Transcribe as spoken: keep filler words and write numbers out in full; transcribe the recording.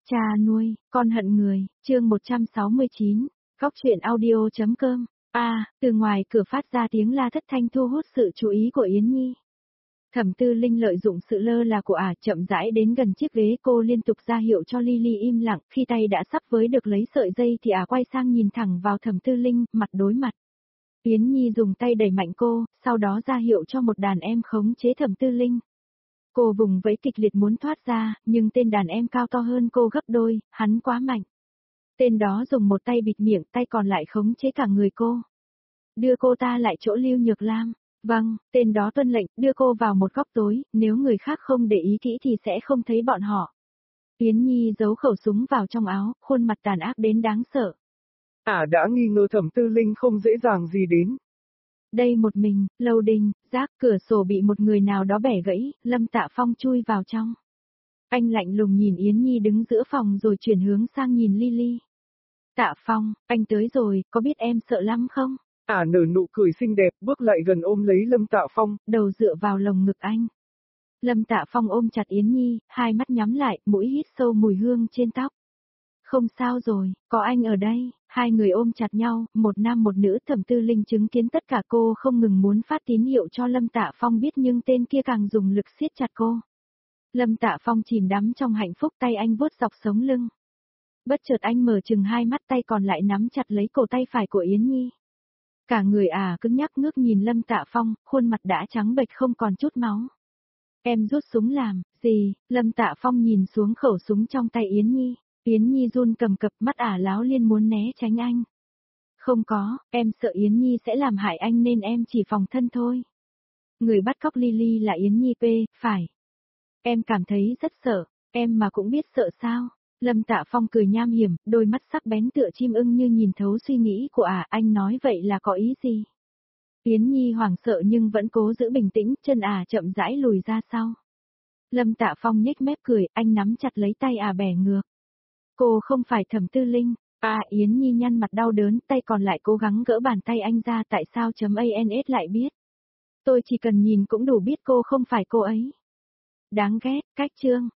Cha nuôi, con hận người, chương một trăm sáu mươi chín, Cóc truyện audio.com. A, à, từ ngoài cửa phát ra tiếng la thất thanh thu hút sự chú ý của Yến Nhi. Thẩm Tư Linh lợi dụng sự lơ là của ả, chậm rãi đến gần chiếc ghế, cô liên tục ra hiệu cho Lily im lặng, khi tay đã sắp với được lấy sợi dây thì ả quay sang nhìn thẳng vào Thẩm Tư Linh, mặt đối mặt. Yến Nhi dùng tay đẩy mạnh cô, sau đó ra hiệu cho một đàn em khống chế Thẩm Tư Linh. Cô vùng vẫy kịch liệt muốn thoát ra, nhưng tên đàn em cao to hơn cô gấp đôi, hắn quá mạnh. Tên đó dùng một tay bịt miệng, tay còn lại khống chế cả người cô. Đưa cô ta lại chỗ Lưu Nhược Lam. Vâng, tên đó tuân lệnh, đưa cô vào một góc tối, nếu người khác không để ý kỹ thì sẽ không thấy bọn họ. Yến Nhi giấu khẩu súng vào trong áo, khuôn mặt tàn ác đến đáng sợ. Ả à đã nghi ngờ Thẩm Tư Linh không dễ dàng gì đến. Đây một mình, lầu đình, rác, cửa sổ bị một người nào đó bẻ gãy, Lâm Tạ Phong chui vào trong. Anh lạnh lùng nhìn Yến Nhi đứng giữa phòng rồi chuyển hướng sang nhìn Lily. Tạ Phong, anh tới rồi, có biết em sợ lắm không? Ả à nở nụ cười xinh đẹp, bước lại gần ôm lấy Lâm Tạ Phong, đầu dựa vào lồng ngực anh. Lâm Tạ Phong ôm chặt Yến Nhi, hai mắt nhắm lại, mũi hít sâu mùi hương trên tóc. Không sao rồi, có anh ở đây, hai người ôm chặt nhau, một nam một nữ. Thẩm Tư Linh chứng kiến tất cả, cô không ngừng muốn phát tín hiệu cho Lâm Tạ Phong biết nhưng tên kia càng dùng lực siết chặt cô. Lâm Tạ Phong chìm đắm trong hạnh phúc, tay anh vuốt dọc sống lưng. Bất chợt anh mở chừng hai mắt, tay còn lại nắm chặt lấy cổ tay phải của Yến Nhi. Cả người à cứng nhắc ngước nhìn Lâm Tạ Phong, khuôn mặt đã trắng bệch không còn chút máu. Em rút súng làm, gì? Lâm Tạ Phong nhìn xuống khẩu súng trong tay Yến Nhi. Yến Nhi run cầm cập, mắt ả láo liên muốn né tránh anh. Không có, em sợ Yến Nhi sẽ làm hại anh nên em chỉ phòng thân thôi. Người bắt cóc Lily là Yến Nhi p, phải. Em cảm thấy rất sợ, em mà cũng biết sợ sao? Lâm Tạ Phong cười nham hiểm, đôi mắt sắc bén tựa chim ưng như nhìn thấu suy nghĩ của ả. Anh nói vậy là có ý gì? Yến Nhi hoảng sợ nhưng vẫn cố giữ bình tĩnh, chân ả chậm rãi lùi ra sau. Lâm Tạ Phong nhếch mép cười, anh nắm chặt lấy tay ả bẻ ngược. Cô không phải Thẩm Tư Linh. À, Yến Nhi nhăn mặt đau đớn, tay còn lại cố gắng gỡ bàn tay anh ra. Tại sao .ans lại biết? Tôi chỉ cần nhìn cũng đủ biết cô không phải cô ấy. Đáng ghét, cách chương.